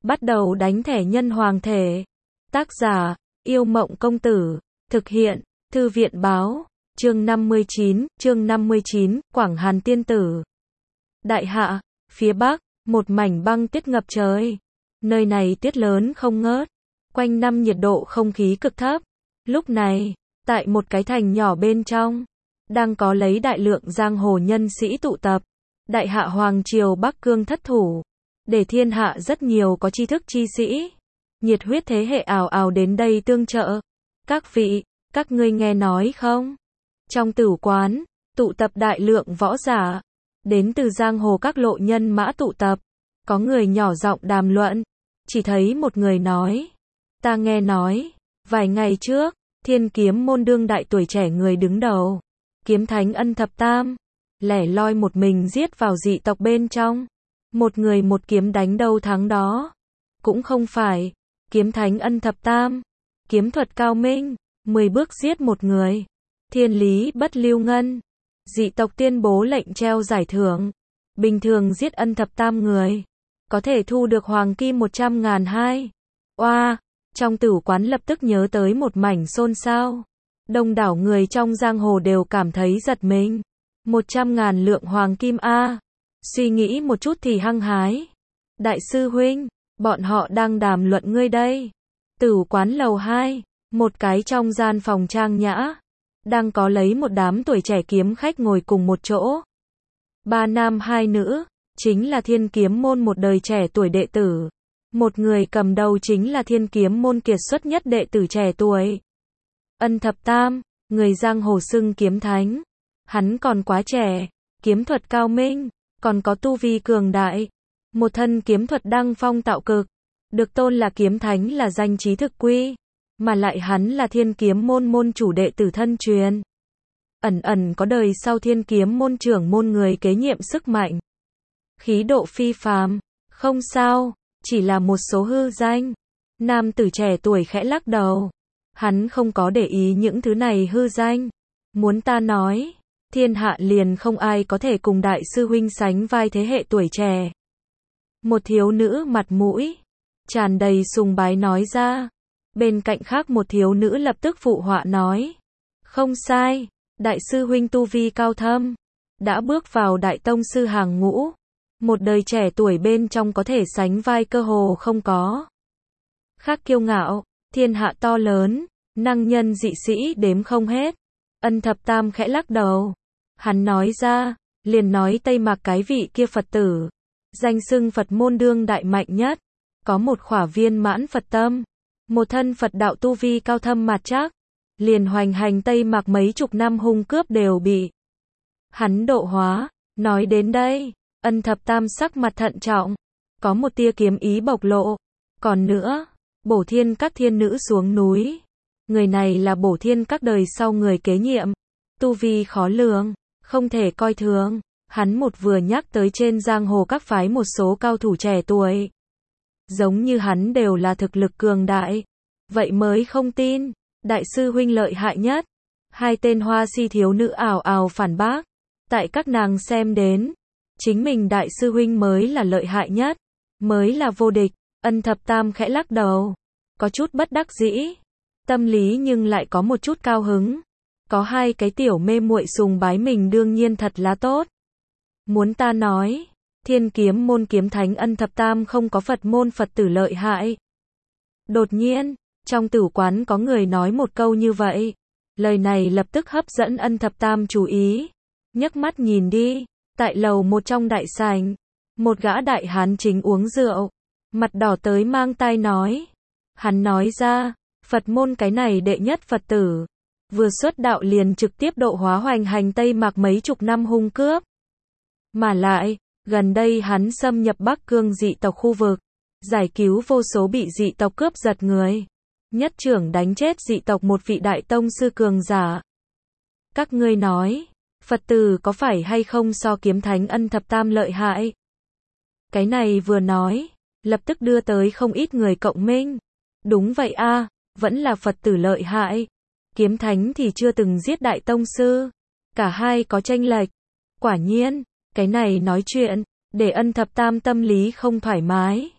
Bắt đầu đánh thẻ nhân hoàng thể. Tác giả, Yêu Mộng Công Tử. Thực hiện, Thư viện Báo. Chương 59, Quảng Hàn Tiên Tử. Đại hạ, phía Bắc, một mảnh băng tuyết ngập trời. Nơi này tuyết lớn không ngớt. Quanh năm nhiệt độ không khí cực thấp. Lúc này, tại một cái thành nhỏ bên trong, đang có lấy đại lượng giang hồ nhân sĩ tụ tập. Đại hạ Hoàng Triều Bắc Cương thất thủ. Để thiên hạ rất nhiều có tri thức chi sĩ. Nhiệt huyết thế hệ ào ào đến đây tương trợ. Các vị, các ngươi nghe nói không? Trong tử quán, tụ tập đại lượng võ giả. Đến từ giang hồ các lộ nhân mã tụ tập. Có người nhỏ giọng đàm luận. Chỉ thấy một người nói. Ta nghe nói, vài ngày trước, Thiên Kiếm môn đương đại tuổi trẻ người đứng đầu. Kiếm thánh Ân Thập Tam. Lẻ loi một mình giết vào dị tộc bên trong. Một người một kiếm đánh đâu thắng đó. Cũng không phải. Kiếm thánh Ân Thập Tam. Kiếm thuật cao minh. 10 bước giết một người. Thiên lý bất lưu ngân. Dị tộc tuyên bố lệnh treo giải thưởng. Bình thường giết Ân Thập Tam người. Có thể thu được hoàng kim 100.000 hai. Oa, trong tử quán lập tức nhớ tới một mảnh xôn xao. Đông đảo người trong giang hồ đều cảm thấy giật mình. 100.000 lượng hoàng kim a. Suy nghĩ một chút thì hăng hái. Đại sư huynh, bọn họ đang đàm luận ngươi đây. Tử quán lầu 2, một cái trong gian phòng trang nhã. Đang có lấy một đám tuổi trẻ kiếm khách ngồi cùng một chỗ. 3 nam 2 nữ, chính là Thiên Kiếm môn một đời trẻ tuổi đệ tử. Một người cầm đầu chính là Thiên Kiếm môn kiệt xuất nhất đệ tử trẻ tuổi. Ân Thập Tam, người giang hồ xưng kiếm thánh. Hắn còn quá trẻ, kiếm thuật cao minh, còn có tu vi cường đại. Một thân kiếm thuật đăng phong tạo cực. Được tôn là kiếm thánh là danh chí thực quy. Mà lại hắn là Thiên Kiếm môn môn chủ đệ tử thân truyền. Ẩn ẩn có đời sau Thiên Kiếm môn trưởng môn người kế nhiệm sức mạnh. Khí độ phi phàm. Không sao, chỉ là một số hư danh. Nam tử trẻ tuổi khẽ lắc đầu. Hắn không có để ý những thứ này hư danh. Muốn ta nói, thiên hạ liền không ai có thể cùng đại sư huynh sánh vai thế hệ tuổi trẻ. Một thiếu nữ mặt mũi tràn đầy sùng bái nói ra. Bên cạnh khác một thiếu nữ lập tức phụ họa nói. Không sai, đại sư huynh tu vi cao thâm. Đã bước vào đại tông sư hàng ngũ. Một đời trẻ tuổi bên trong có thể sánh vai cơ hồ không có. Khác kiêu ngạo, thiên hạ to lớn, năng nhân dị sĩ đếm không hết. Ân Thập Tam khẽ lắc đầu. Hắn nói ra, liền nói Tây Mạc cái vị kia Phật tử. Danh xưng Phật môn đương đại mạnh nhất. Có một khỏa viên mãn Phật tâm. Một thân Phật đạo tu vi cao thâm mạt chắc. Liền hoành hành Tây Mạc mấy chục năm hung cướp đều bị hắn độ hóa. Nói đến đây, Ân Thập Tam sắc mặt thận trọng. Có một tia kiếm ý bộc lộ. Còn nữa, Bổ Thiên các thiên nữ xuống núi. Người này là Bổ Thiên các đời sau người kế nhiệm. Tu vi khó lường, không thể coi thường. Hắn một vừa nhắc tới trên giang hồ các phái một số cao thủ trẻ tuổi. Giống như hắn đều là thực lực cường đại. Vậy mới không tin. Đại sư huynh lợi hại nhất. Hai tên hoa si thiếu nữ ào ào phản bác. Tại các nàng xem đến. Chính mình đại sư huynh mới là lợi hại nhất. Mới là vô địch. Ân Thập Tam khẽ lắc đầu. Có chút bất đắc dĩ. Tâm lý nhưng lại có một chút cao hứng. Có hai cái tiểu mê muội sùng bái mình đương nhiên thật là tốt. Muốn ta nói, Thiên Kiếm môn kiếm thánh Ân Thập Tam không có Phật môn Phật tử lợi hại. Đột nhiên, trong tử quán có người nói một câu như vậy. Lời này lập tức hấp dẫn Ân Thập Tam chú ý. Nhấc mắt nhìn đi, tại lầu một trong đại sảnh, một gã đại hán chính uống rượu, mặt đỏ tới mang tai nói. Hắn nói ra, Phật môn cái này đệ nhất Phật tử, vừa xuất đạo liền trực tiếp độ hóa hoành hành Tây Mạc mấy chục năm hung cướp. Mà lại, gần đây hắn xâm nhập Bắc Cương dị tộc khu vực, giải cứu vô số bị dị tộc cướp giật người. Nhất trưởng đánh chết dị tộc một vị đại tông sư cường giả. Các ngươi nói, Phật tử có phải hay không so kiếm thánh Ân Thập Tam lợi hại? Cái này vừa nói, lập tức đưa tới không ít người cộng minh. Đúng vậy a, vẫn là Phật tử lợi hại. Kiếm thánh thì chưa từng giết đại tông sư. Cả hai có chênh lệch. Quả nhiên, cái này nói chuyện, để Ân Thập Tam tâm lý không thoải mái.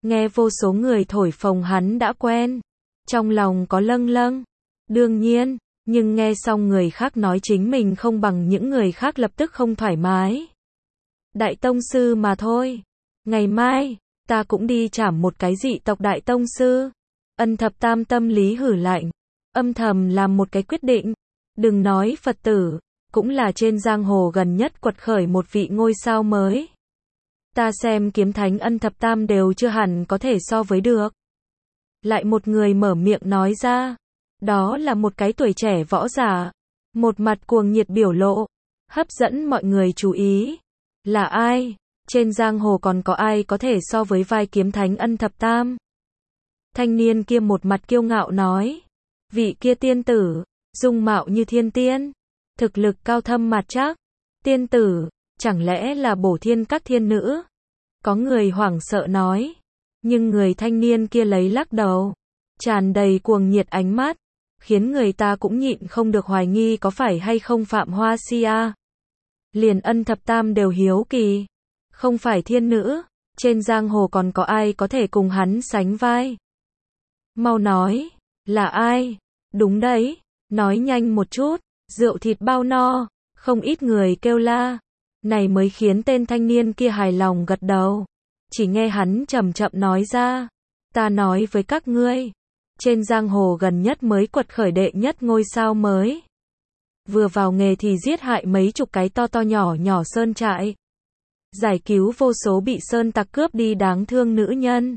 nghe vô số người thổi phồng hắn đã quen. Trong lòng có lâng lâng. Đương nhiên, nhưng nghe xong người khác nói chính mình không bằng những người khác lập tức không thoải mái. Đại tông sư mà thôi. Ngày mai, ta cũng đi trảm một cái dị tộc đại tông sư. Ân Thập Tam tâm lý hử lạnh. Âm thầm làm một cái quyết định. Đừng nói Phật tử, cũng là trên giang hồ gần nhất quật khởi một vị ngôi sao mới. Ta xem kiếm thánh Ân Thập Tam đều chưa hẳn có thể so với được. Lại một người mở miệng nói ra. Đó là một cái tuổi trẻ võ giả. Một mặt cuồng nhiệt biểu lộ. Hấp dẫn mọi người chú ý. Là ai? Trên giang hồ còn có ai có thể so với vai kiếm thánh Ân Thập Tam? Thanh niên kia một mặt kiêu ngạo nói. Vị kia tiên tử, dung mạo như thiên tiên. Thực lực cao thâm mặt chắc. Tiên tử, chẳng lẽ là Bổ Thiên các thiên nữ? Có người hoảng sợ nói. Nhưng người thanh niên kia lấy lắc đầu. Tràn đầy cuồng nhiệt ánh mắt. Khiến người ta cũng nhịn không được hoài nghi có phải hay không Phạm Hoa Sia. Liền Ân Thập Tam đều hiếu kỳ. Không phải thiên nữ, trên giang hồ còn có ai có thể cùng hắn sánh vai? Mau nói, là ai? Đúng đấy, nói nhanh một chút, rượu thịt bao no, không ít người kêu la. Này mới khiến tên thanh niên kia hài lòng gật đầu. Chỉ nghe hắn chậm chậm nói ra, ta nói với các ngươi, trên giang hồ gần nhất mới quật khởi đệ nhất ngôi sao mới. Vừa vào nghề thì giết hại mấy chục cái to to nhỏ nhỏ sơn trại. Giải cứu vô số bị sơn tặc cướp đi đáng thương nữ nhân.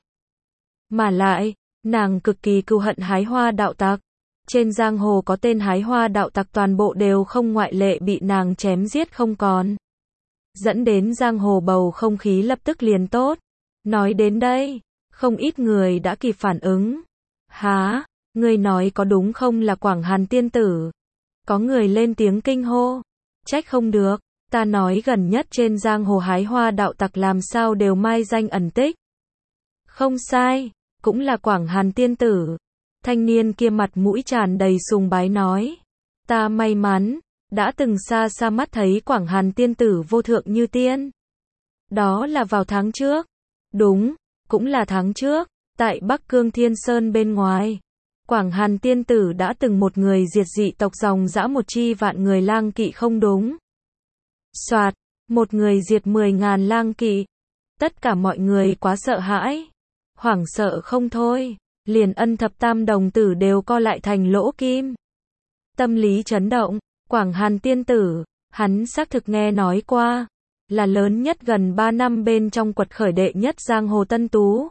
Mà lại, nàng cực kỳ cừu hận hái hoa đạo tặc. Trên giang hồ có tên hái hoa đạo tặc toàn bộ đều không ngoại lệ bị nàng chém giết không còn. Dẫn đến giang hồ bầu không khí lập tức liền tốt. Nói đến đây, không ít người đã kịp phản ứng. Hả, ngươi nói có đúng không là Quảng Hàn tiên tử? Có người lên tiếng kinh hô. Trách không được, ta nói gần nhất trên giang hồ hái hoa đạo tặc làm sao đều mai danh ẩn tích. Không sai, cũng là Quảng Hàn tiên tử. Thanh niên kia mặt mũi tràn đầy sùng bái nói. Ta may mắn, đã từng xa xa mắt thấy Quảng Hàn tiên tử vô thượng như tiên. Đó là vào tháng trước. Đúng, cũng là tháng trước, tại Bắc Cương Thiên Sơn bên ngoài. Quảng Hàn tiên tử đã từng một người diệt dị tộc dòng dã một chi vạn người lang kỵ không đúng. Soạt, một người diệt 10.000 lang kỵ. Tất cả mọi người quá sợ hãi. Hoảng sợ không thôi, liền Ân Thập Tam đồng tử đều co lại thành lỗ kim. Tâm lý chấn động, Quảng Hàn tiên tử, hắn xác thực nghe nói qua, là lớn nhất gần 3 năm bên trong quật khởi đệ nhất giang hồ tân tú.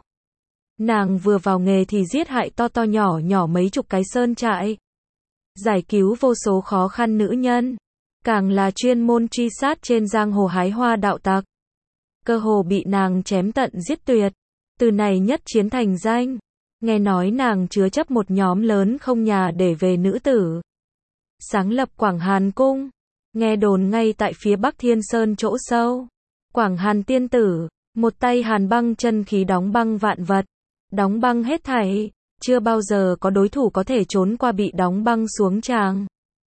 Nàng vừa vào nghề thì giết hại to to nhỏ nhỏ mấy chục cái sơn trại. Giải cứu vô số khó khăn nữ nhân. Càng là chuyên môn truy sát trên giang hồ hái hoa đạo tặc. Cơ hồ bị nàng chém tận giết tuyệt. Từ này nhất chiến thành danh. Nghe nói nàng chứa chấp một nhóm lớn không nhà để về nữ tử. Sáng lập Quảng Hàn Cung. Nghe đồn ngay tại phía Bắc Thiên Sơn chỗ sâu. Quảng Hàn tiên tử, một tay hàn băng chân khí đóng băng vạn vật. Đóng băng hết thảy, chưa bao giờ có đối thủ có thể trốn qua bị đóng băng xuống tràng.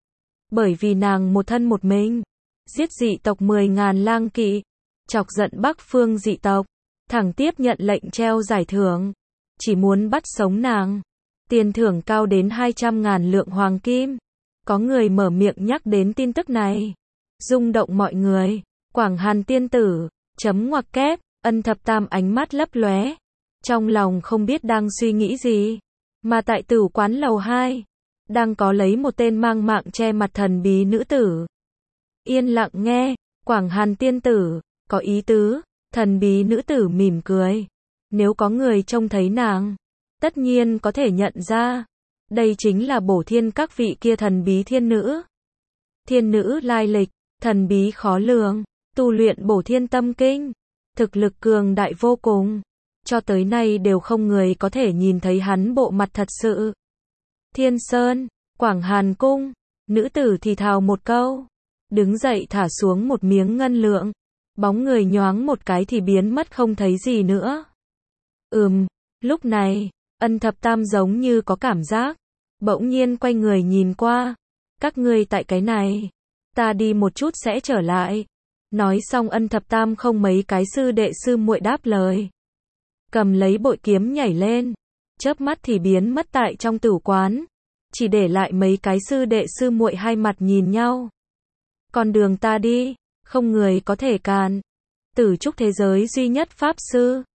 Bởi vì nàng một thân một mình, giết dị tộc 10.000 lang kỵ, chọc giận Bắc phương dị tộc, thẳng tiếp nhận lệnh treo giải thưởng, chỉ muốn bắt sống nàng. Tiền thưởng cao đến 200.000 lượng hoàng kim. Có người mở miệng nhắc đến tin tức này, rung động mọi người. Quảng Hàn tiên tử, chấm ngoặc kép, Ân Thập Tam ánh mắt lấp lóe. Trong lòng không biết đang suy nghĩ gì. Mà tại tử quán lầu 2, đang có lấy một tên mang mạng che mặt thần bí nữ tử. Yên lặng nghe, Quảng Hàn tiên tử, có ý tứ, thần bí nữ tử mỉm cười. Nếu có người trông thấy nàng, tất nhiên có thể nhận ra. Đây chính là Bổ Thiên các vị kia thần bí thiên nữ. Thiên nữ lai lịch, thần bí khó lường, tu luyện Bổ Thiên tâm kinh. Thực lực cường đại vô cùng. Cho tới nay đều không người có thể nhìn thấy hắn bộ mặt thật sự. Thiên Sơn, Quảng Hàn Cung, nữ tử thì thào một câu. Đứng dậy thả xuống một miếng ngân lượng. Bóng người nhoáng một cái thì biến mất không thấy gì nữa. Lúc này, Ân Thập Tam giống như có cảm giác. Bỗng nhiên quay người nhìn qua. Các ngươi tại cái này. Ta đi một chút sẽ trở lại. Nói xong Ân Thập Tam không mấy cái sư đệ sư muội đáp lời. cầm lấy bội kiếm nhảy lên, chớp mắt thì biến mất tại trong tử quán, chỉ để lại mấy cái sư đệ sư muội hai mặt nhìn nhau. Con đường ta đi, không người có thể cản. Tử trúc thế giới duy nhất pháp sư,